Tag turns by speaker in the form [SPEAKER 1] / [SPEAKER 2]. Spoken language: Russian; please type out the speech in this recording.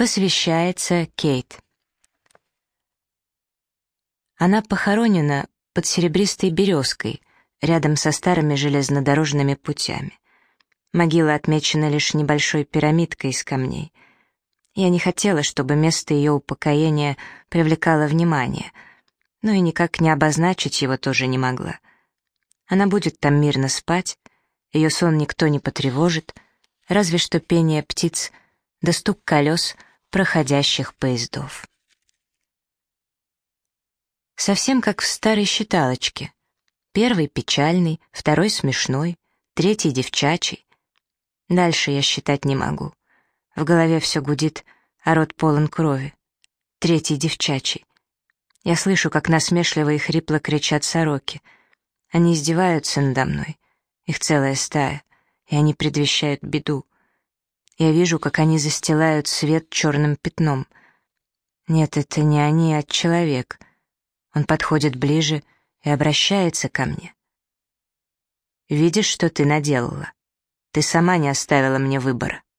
[SPEAKER 1] Посвящается Кейт. Она похоронена под серебристой березкой, рядом со старыми железнодорожными путями. Могила отмечена лишь небольшой пирамидкой из камней. Я не хотела, чтобы место ее упокоения привлекало внимание, но и никак не обозначить его тоже не могла. Она будет там мирно спать, ее сон никто не потревожит, разве что пение птиц да стук колес проходящих поездов. Совсем как в старой считалочке. Первый печальный, второй смешной, третий девчачий. Дальше я считать не могу. В голове все гудит, а рот полон крови. Третий девчачий. Я слышу, как насмешливо и хрипло кричат сороки. Они издеваются надо мной. Их целая стая, и они предвещают беду. Я вижу, как они застилают свет черным пятном. Нет, это не они, а человек. Он подходит ближе и обращается ко мне. «Видишь, что ты наделала? Ты сама не оставила мне выбора.